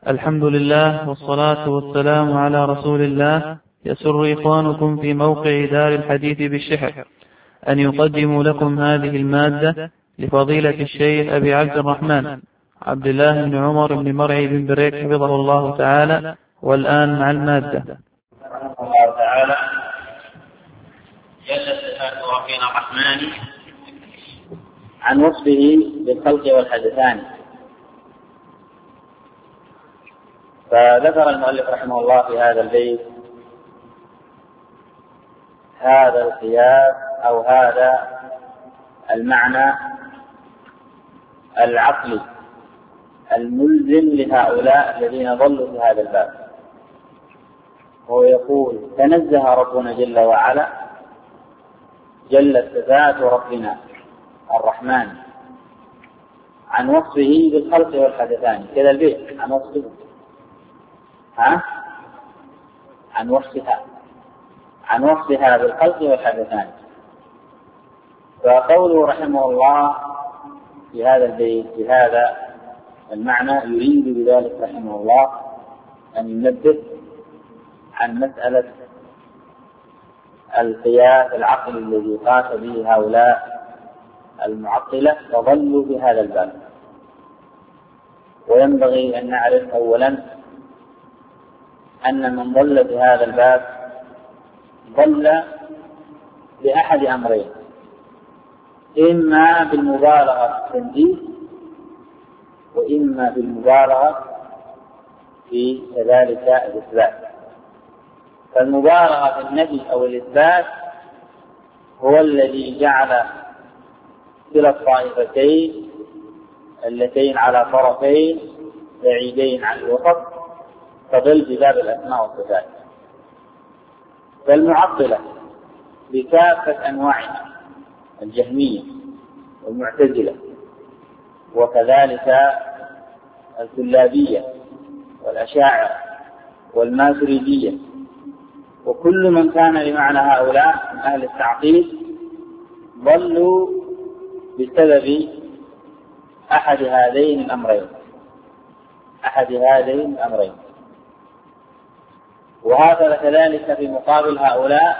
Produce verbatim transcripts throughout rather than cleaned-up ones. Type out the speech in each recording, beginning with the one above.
الحمد لله والصلاة والسلام على رسول الله. يسر إخوانكم في موقع دار الحديث بالشحر أن يقدموا لكم هذه المادة لفضيلة الشيخ أبي عبد الرحمن عبد الله بن عمر بن مرعي بن بريك حفظه الله تعالى. والآن مع المادة. رحمه الله تعالى. جل صفات ربنا الرحمن عن وصفه بالخلق والحدثان. فذكر المؤلف رحمه الله في هذا البيت هذا القياس أو هذا المعنى العقلي الملزم لهؤلاء الذين ضلوا في هذا الباب. هو يقول: تنزه ربنا جل وعلا، جلت صفات ربنا الرحمن عن وصفه بالخلق والحدثان. كذا البيت عن وصفه ها عن وصفها عن وصفها بالخلق والحدثان. فقوله رحمه الله في هذا البيت بهذا المعنى يريد بذلك رحمه الله أن ينبه عن مسألة القياس العقلي الذي قاس به هؤلاء المعطلة وضلوا في هذا الباب. وينبغي أن نعرف أولا أن من ضل في هذا الباب ضل بأحد أمرين: إما بالمبالغة في التنزيه، وإما بالمبالغة في كذلك الإثبات. فالمبالغة في النفي أو الإثبات هو الذي جعل كلا الطائفتين اللتين على طرفين بعيدين عن الوسط تضل بباب الأسماء والصفات. فالمعطلة بكافة أنواعها، الجهمية والمعتزلة وكذلك الكلابية والأشاعرة والماتريدية وكل من كان لمعنى هؤلاء من أهل التعطيل ضلوا بسبب أحد هذين الأمرين أحد هذين الأمرين وهذا كذلك في مقابل هؤلاء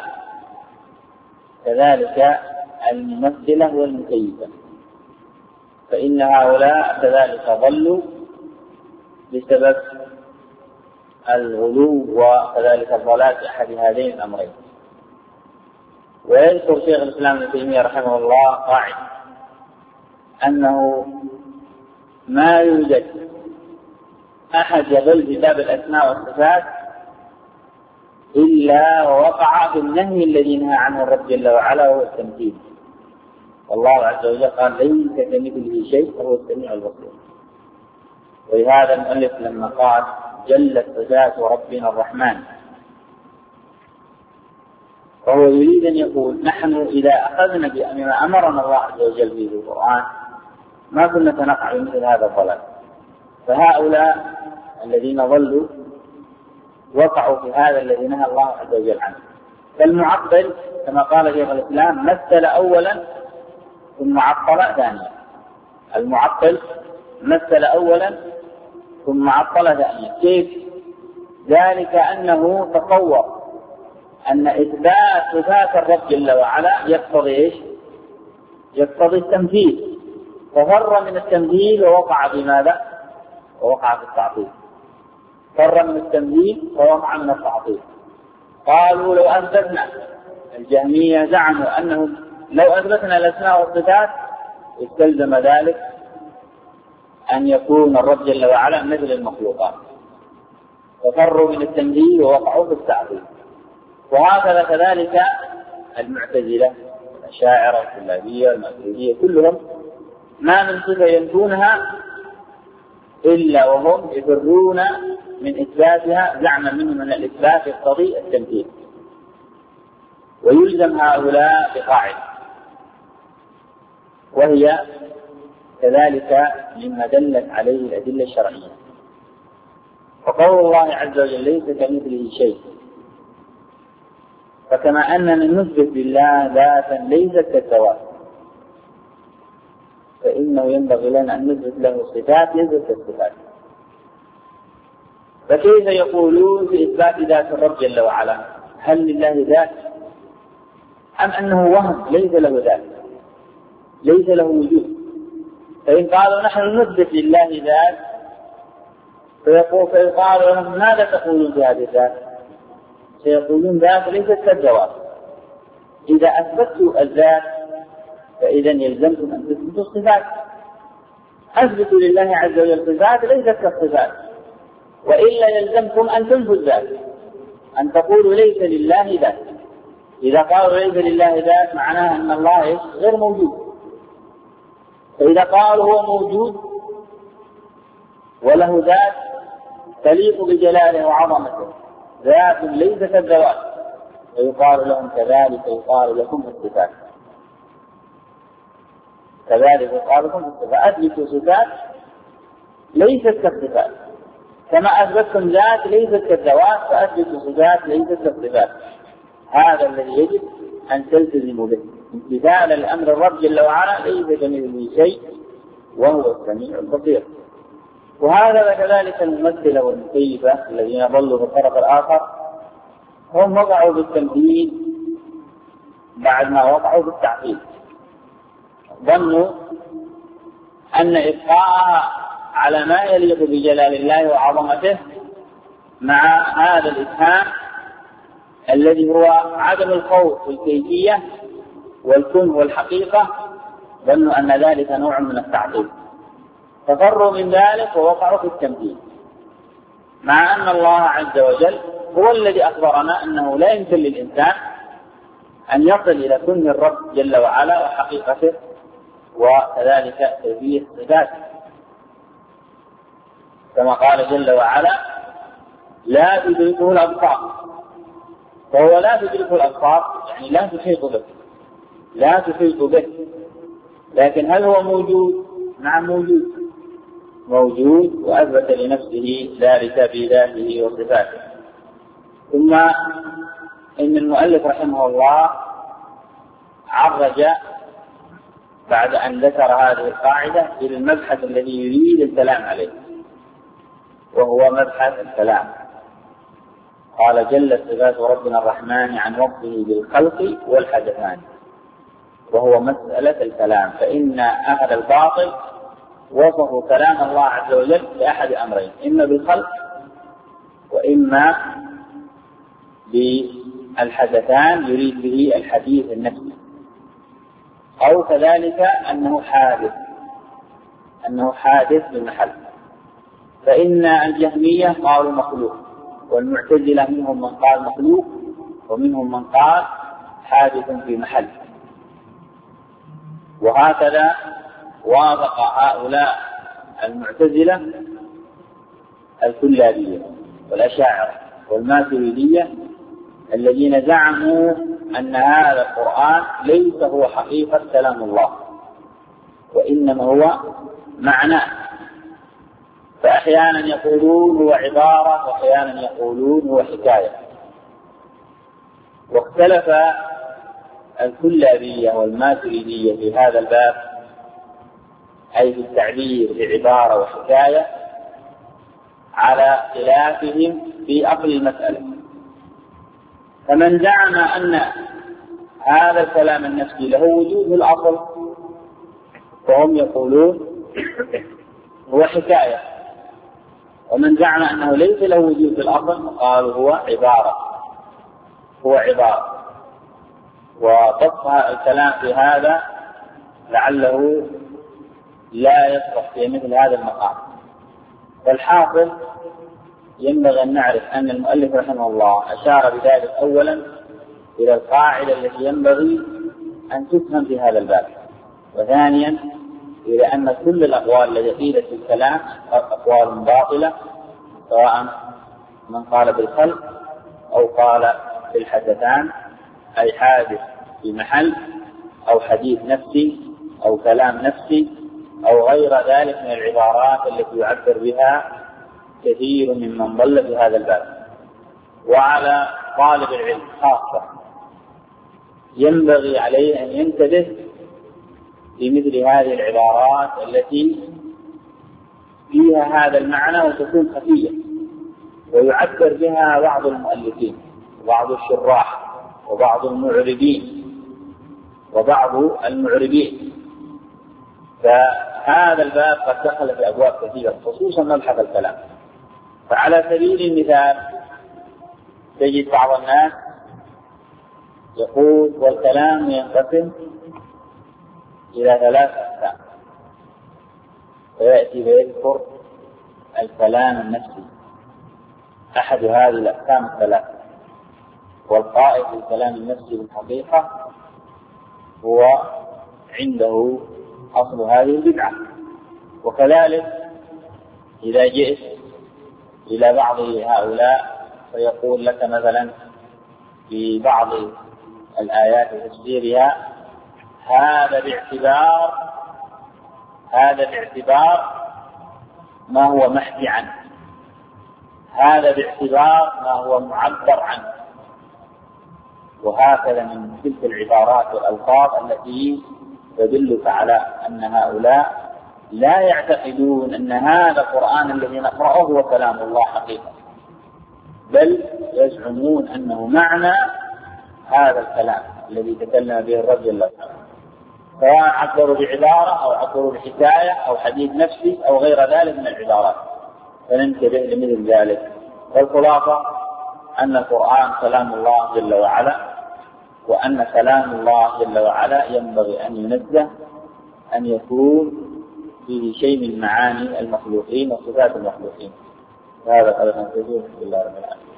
كذلك الممثلة والمكيفة، فإن هؤلاء كذلك ضلوا بسبب الغلو وكذلك الضلال في أحد هذين الأمرين. ويذكر شيخ الإسلام ابن تيمية رحمه الله قاعدة أنه ما يوجد أحد يضل في باب الأسماء والصفات إلا ووقع في النهي الذي نهى عنه الرب جل وعلا وهو التمثيل. والله عز وجل قال: ليس كمثله شيء وهو السميع البصير. ولهذا المؤلف لما قال: جلت صفات ربنا الرحمن، فهو يريد أن يقول: نحن إذا أخذنا بما أمرنا الله عز وجل به في القرآن ما كنا سنقع بمثل هذا الضلال. فهؤلاء الذين ضلوا وقعوا في هذا الذي نهى الله عز وجل عنه. فالمعطل كما قال شيخ الإسلام مثل أولا ثم عطل ثانيا. المعطل مثل أولا ثم عطل ثانيا. كيف ذلك؟ أنه تصور أن إثبات صفات الرب جل وعلا يقتضي إيش؟ يقتضي التمثيل، ففر من التمثيل ووقع بماذا؟ ووقع في التعطيل. فر من التمثيل ووقع من التعطيل. قالوا: لو أثبتنا، الجهمية زعموا أنه لو أثبتنا الأسماء والصفات استلزم ذلك أن يكون الرب جل وعلا مثل المخلوقات، ففروا من التمثيل ووقعوا في التعطيل. وهكذا كذلك المعتزلة والأشاعرة والكلابية والماتريدية كلهم ما من صفة ينفونها إلا وهم يفرون من إثباتها زعما منهم أن الإثبات يقتضي التمثيل. ويلزم هؤلاء بقاعدة، وهي كذلك مما دلت عليه الأدلة الشرعية. فقول الله عز وجل: ليس كمثله شيء، فكما أننا نثبت بالله ذاتا ليست كالذوات، فإنه ينبغي لنا أن نثبت له صفات ليست كالصفات. فكيف يقولون في إثبات ذات الرب جل وعلا؟ هل لله ذات أم أنه وهم ليس له ذات ليس له وجود؟ فإن قالوا نحن نثبت لله ذات فيقول فيقال لهم ماذا تقولون بهذه الذات؟ سيقولون ذات ليست كالذوات. إذا أثبتوا الذات فإذا يلزمكم أن تثبتوا الصفات. أثبتوا لله عز وجل صفات ليست كالصفات، وإلا يلزمكم أن تنفوا الذات، أن تقولوا ليس لله ذات. إذا قالوا ليس لله ذات معناها أن الله غير موجود. فإذا قالوا هو موجود وله ذات تليق بجلاله وعظمته، ذات ليس كالذوات، فيقال لهم كذلك يقال لكم في الصفات. كذلك يقال لكم في الصفات. أثبتوا صفات ليست كالصفات، كما أثبتتم ذات ليست كالذوات فأثبتوا صفات ليست كالصفات. هذا الذي يجب أن تلتزموا به، امتثال الأمر الرب جل وعلا ليس كمثله شيء وهو السميع البصير. وهذا كذلك الممثلة والمكيفة الذين ضلوا في الطرف الآخر، هم وقعوا بالتمثيل بعد ما وقعوا بالتعطيل. ظنوا أن إبقاءها على ما يليق بجلال الله وعظمته مع هذا الإفهام الذي هو عدم الخوف في الكيفية والكن والحقيقة، ظنوا أن ذلك نوع من التعطيل، ففروا من ذلك ووقعوا في التمثيل، مع أن الله عز وجل هو الذي أخبرنا أنه لا يمكن للإنسان أن يصل إلى كن الرب جل وعلا وحقيقته وكذلك كيفية صفاته، كما قال جل وعلا لا تدركه الأبصار، فهو لا تدركه الأبصار يعني لا تحيط به لا تحيط به لكن هل هو موجود؟ نعم موجود موجود وأثبت لنفسه ذلك بذاته وصفاته. ثم إن المؤلف رحمه الله عرج بعد أن ذكر هذه القاعدة إلى المبحث الذي يريد الكلام عليه، وهو مبحث الكلام. قال جل صفات ربنا الرحمن عن وصفه بالخلق والحدثان، وهو مسألة الكلام. فإن أهل الباطل وصفوا كلام الله عز وجل بأحد أمرين، إما بالخلق وإما بالحدثان يريد به الحديث النفسي، أو كذلك أنه حادث أنه حادث بمحل. فإن الجهمية قالوا مخلوق، والمعتزلة منهم من قال مخلوق ومنهم من قال حادث في محل. وهكذا وافق هؤلاء المعتزلة الكلابية والأشاعرة والماتريدية الذين زعموا أن هذا القرآن ليس هو حقيقة كلام الله وإنما هو معناه، فأحيانا يقولون هو عبارة وأحيانا يقولون هو حكاية. واختلف الكلابية والماتريدية في هذا الباب، أي في التعبير بعبارة وحكاية، على خلافهم في أصل المسألة. فمن زعم أن هذا الكلام النفسي له وجود في الأصل فهم يقولون هو حكاية، ومن زعم أنه ليس له وجود في الأصل قالوا هو عبارة هو عبارة وبسط الكلام في هذا لعله لا يصلح في مثل هذا المقام. فالحاصل ينبغي أن نعرف أن المؤلف رحمه الله أشار بذلك أولا إلى القاعدة التي ينبغي أن تفهم في هذا الباب، وثانيا إلى أن كل الأقوال التي قيلت في الكلام أقوال باطلة، سواء من قال بالخلق أو قال بالحدثان، أي حادث في محل أو حديث نفسي أو كلام نفسي أو غير ذلك من العبارات التي يعبر بها كثير ممن ضل في هذا الباب. وعلى طالب العلم خاصة ينبغي عليه أن ينتبه في مثل هذه العبارات التي فيها هذا المعنى وتكون خفية، ويعبر بها بعض المؤلفين وبعض الشراح وبعض المعربين وبعض المعربين. فهذا الباب قد دخل في أبواب كثيرة خصوصا مبحث الكلام. فعلى سبيل المثال تجد بعض الناس يقول والكلام ينقسم إلى ثلاث أقسام، ويأتي ويذكر الكلام النفسي أحد هذه الأقسام الثلاث. والقائل بالكلام النفسي بالحقيقة هو عنده أصل هذه البدعة. وكذلك إذا جئت إلى بعض هؤلاء فيقول لك مثلا في بعض الآيات وتفسيرها هذا باعتبار هذا باعتبار ما هو محكي عنه، هذا باعتبار ما هو معبر عنه، وهكذا من تلك العبارات والألفاظ التي تدلك على أن هؤلاء لا يعتقدون أن هذا القرآن الذي نقرأه هو كلام الله حقيقة، بل يزعمون أنه معنى هذا الكلام الذي تكلم به الرب جل وعلا، سواء عبروا بعبارة أو عبروا بحكاية أو حديث نفسي أو غير ذلك من العبارات. فننتبه لمثل ذلك. والخلاصة أن القرآن كلام الله جل وعلا، وأن كلام الله جل وعلا ينبغي أن ينزه أن يكون فيه شيء من معاني المخلوقين وصفات المخلوقين. هذا قد ننتهي بالله رب العالمين.